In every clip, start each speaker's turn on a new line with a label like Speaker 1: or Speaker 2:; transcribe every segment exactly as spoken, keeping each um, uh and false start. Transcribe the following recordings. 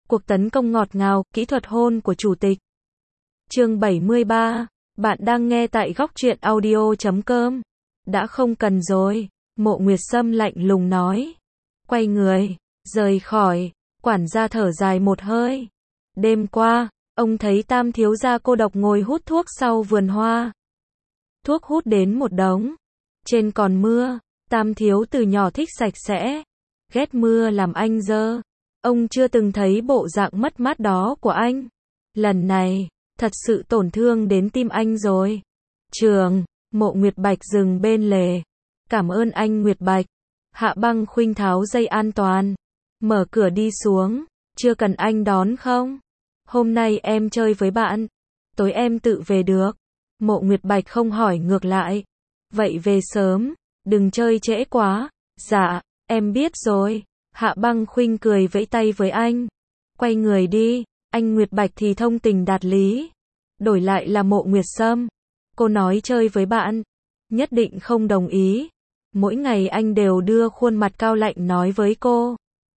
Speaker 1: Cuộc tấn công ngọt ngào, kỹ thuật hôn của chủ tịch. Chương bảy mươi ba. Bạn đang nghe tại góc truyện audio chấm com. Đã không cần rồi, Mộ Nguyệt Sâm lạnh lùng nói. Quay người, rời khỏi, quản gia thở dài một hơi. Đêm qua, ông thấy Tam thiếu gia cô độc ngồi hút thuốc sau vườn hoa. Thuốc hút đến một đống. Trên còn mưa, Tam thiếu từ nhỏ thích sạch sẽ. Ghét mưa làm anh dơ. Ông chưa từng thấy bộ dạng mất mát đó của anh. Lần này, thật sự tổn thương đến tim anh rồi. Trường, Mộ Nguyệt Bạch dừng bên lề. Cảm ơn anh Nguyệt Bạch. Hạ Băng Khuynh tháo dây an toàn. Mở cửa đi xuống. Chưa cần anh đón không? Hôm nay em chơi với bạn. Tối em tự về được. Mộ Nguyệt Bạch không hỏi ngược lại. Vậy về sớm, đừng chơi trễ quá. Dạ, em biết rồi. Hạ Băng Khuynh cười vẫy tay với anh. Quay người đi, anh Nguyệt Bạch thì thông tình đạt lý. Đổi lại là Mộ Nguyệt Sâm. Cô nói chơi với bạn. Nhất định không đồng ý. Mỗi ngày anh đều đưa khuôn mặt cao lạnh nói với cô.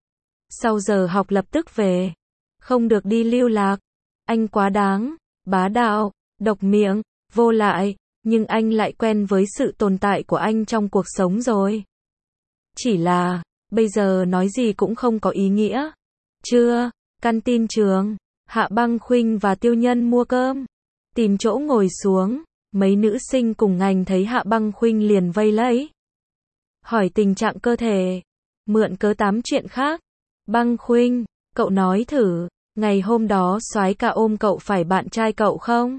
Speaker 1: Sau giờ học lập tức về. Không được đi lưu lạc. Anh quá đáng, bá đạo, độc miệng, vô lại. Nhưng anh lại quen với sự tồn tại của anh trong cuộc sống rồi. Chỉ là, bây giờ nói gì cũng không có ý nghĩa. Trưa, căn tin trường, Hạ Băng Khuynh và Tiêu Nhân mua cơm. Tìm chỗ ngồi xuống, mấy nữ sinh cùng ngành thấy Hạ Băng Khuynh liền vây lấy. Hỏi tình trạng cơ thể, mượn cớ tám chuyện khác. Băng Khuynh, cậu nói thử, ngày hôm đó soái ca ôm cậu phải bạn trai cậu không?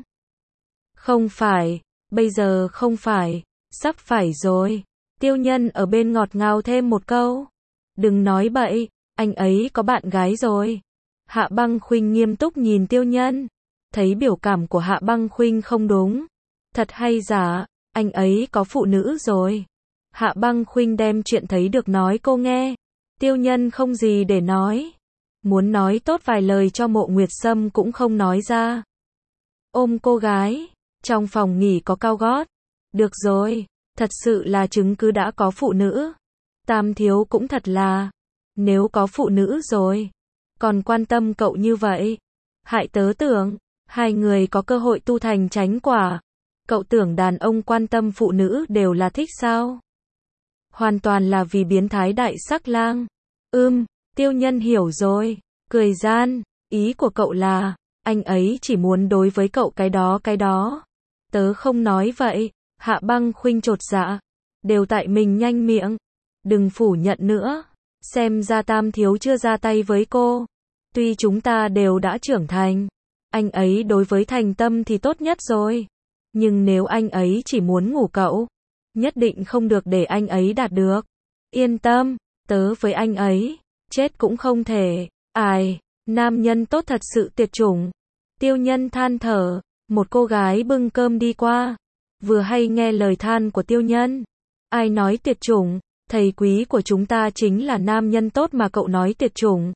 Speaker 1: Không phải, bây giờ không phải, sắp phải rồi. Tiêu Nhân ở bên ngọt ngào thêm một câu. Đừng nói bậy, anh ấy có bạn gái rồi. Hạ Băng Khuynh nghiêm túc nhìn Tiêu Nhân. Thấy biểu cảm của Hạ Băng Khuynh không đúng. Thật hay giả, anh ấy có phụ nữ rồi. Hạ Băng Khuynh đem chuyện thấy được nói cô nghe. Tiêu Nhân không gì để nói. Muốn nói tốt vài lời cho Mộ Nguyệt Sâm cũng không nói ra. Ôm cô gái, trong phòng nghỉ có cao gót. Được rồi, thật sự là chứng cứ đã có phụ nữ. Tam thiếu cũng thật là, nếu có phụ nữ rồi, còn quan tâm cậu như vậy. Hại tớ tưởng, hai người có cơ hội tu thành chánh quả. Cậu tưởng đàn ông quan tâm phụ nữ đều là thích sao? Hoàn toàn là vì biến thái đại sắc lang. Ưm, Tiêu Nhân hiểu rồi, cười gian, ý của cậu là, anh ấy chỉ muốn đối với cậu cái đó cái đó. Tớ không nói vậy, Hạ Băng Khuynh chột dạ. Đều tại mình nhanh miệng. Đừng phủ nhận nữa. Xem ra Tam thiếu chưa ra tay với cô. Tuy chúng ta đều đã trưởng thành. Anh ấy đối với thành tâm thì tốt nhất rồi. Nhưng nếu anh ấy chỉ muốn ngủ cậu, nhất định không được để anh ấy đạt được. Yên tâm, tớ với anh ấy, chết cũng không thể. Ai, nam nhân tốt thật sự tuyệt chủng. Tiêu Nhân than thở. Một cô gái bưng cơm đi qua. Vừa hay nghe lời than của Tiêu Nhân. Ai nói tuyệt chủng, thầy quý của chúng ta chính là nam nhân tốt mà cậu nói tuyệt chủng.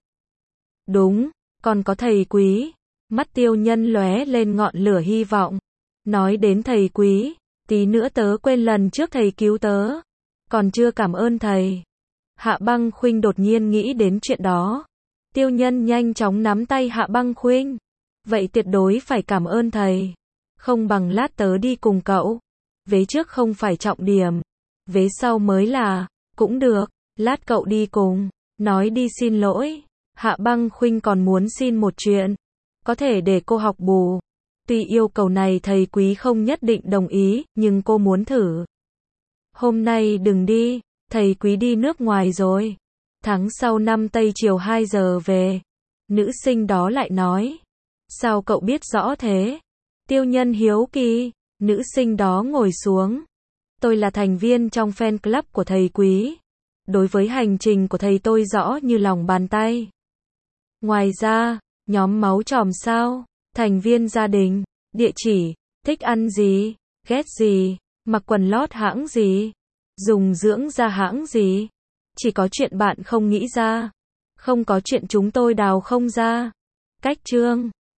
Speaker 1: Đúng, còn có thầy quý. Mắt Tiêu Nhân lóe lên ngọn lửa hy vọng. Nói đến thầy quý, tí nữa tớ quên lần trước thầy cứu tớ. Còn chưa cảm ơn thầy. Hạ Băng Khuynh đột nhiên nghĩ đến chuyện đó. Tiêu Nhân nhanh chóng nắm tay Hạ Băng Khuynh. Vậy tuyệt đối phải cảm ơn thầy. Không bằng lát tớ đi cùng cậu. Vế trước không phải trọng điểm. Vế sau mới là, cũng được, lát cậu đi cùng. Nói đi xin lỗi. Hạ Băng Khuynh còn muốn xin một chuyện. Có thể để cô học bù. Tuy yêu cầu này thầy quý không nhất định đồng ý, nhưng cô muốn thử. Hôm nay đừng đi, thầy quý đi nước ngoài rồi. Tháng sau năm Tây chiều hai giờ về. Nữ sinh đó lại nói. Sao cậu biết rõ thế? Tiêu Nhân hiếu kỳ. Nữ sinh đó ngồi xuống. Tôi là thành viên trong fan club của thầy quý. Đối với hành trình của thầy tôi rõ như lòng bàn tay. Ngoài ra, nhóm máu tròm sao? Thành viên gia đình, địa chỉ, thích ăn gì, ghét gì, mặc quần lót hãng gì, dùng dưỡng da hãng gì. Chỉ có chuyện bạn không nghĩ ra. Không có chuyện chúng tôi đào không ra. Cách chương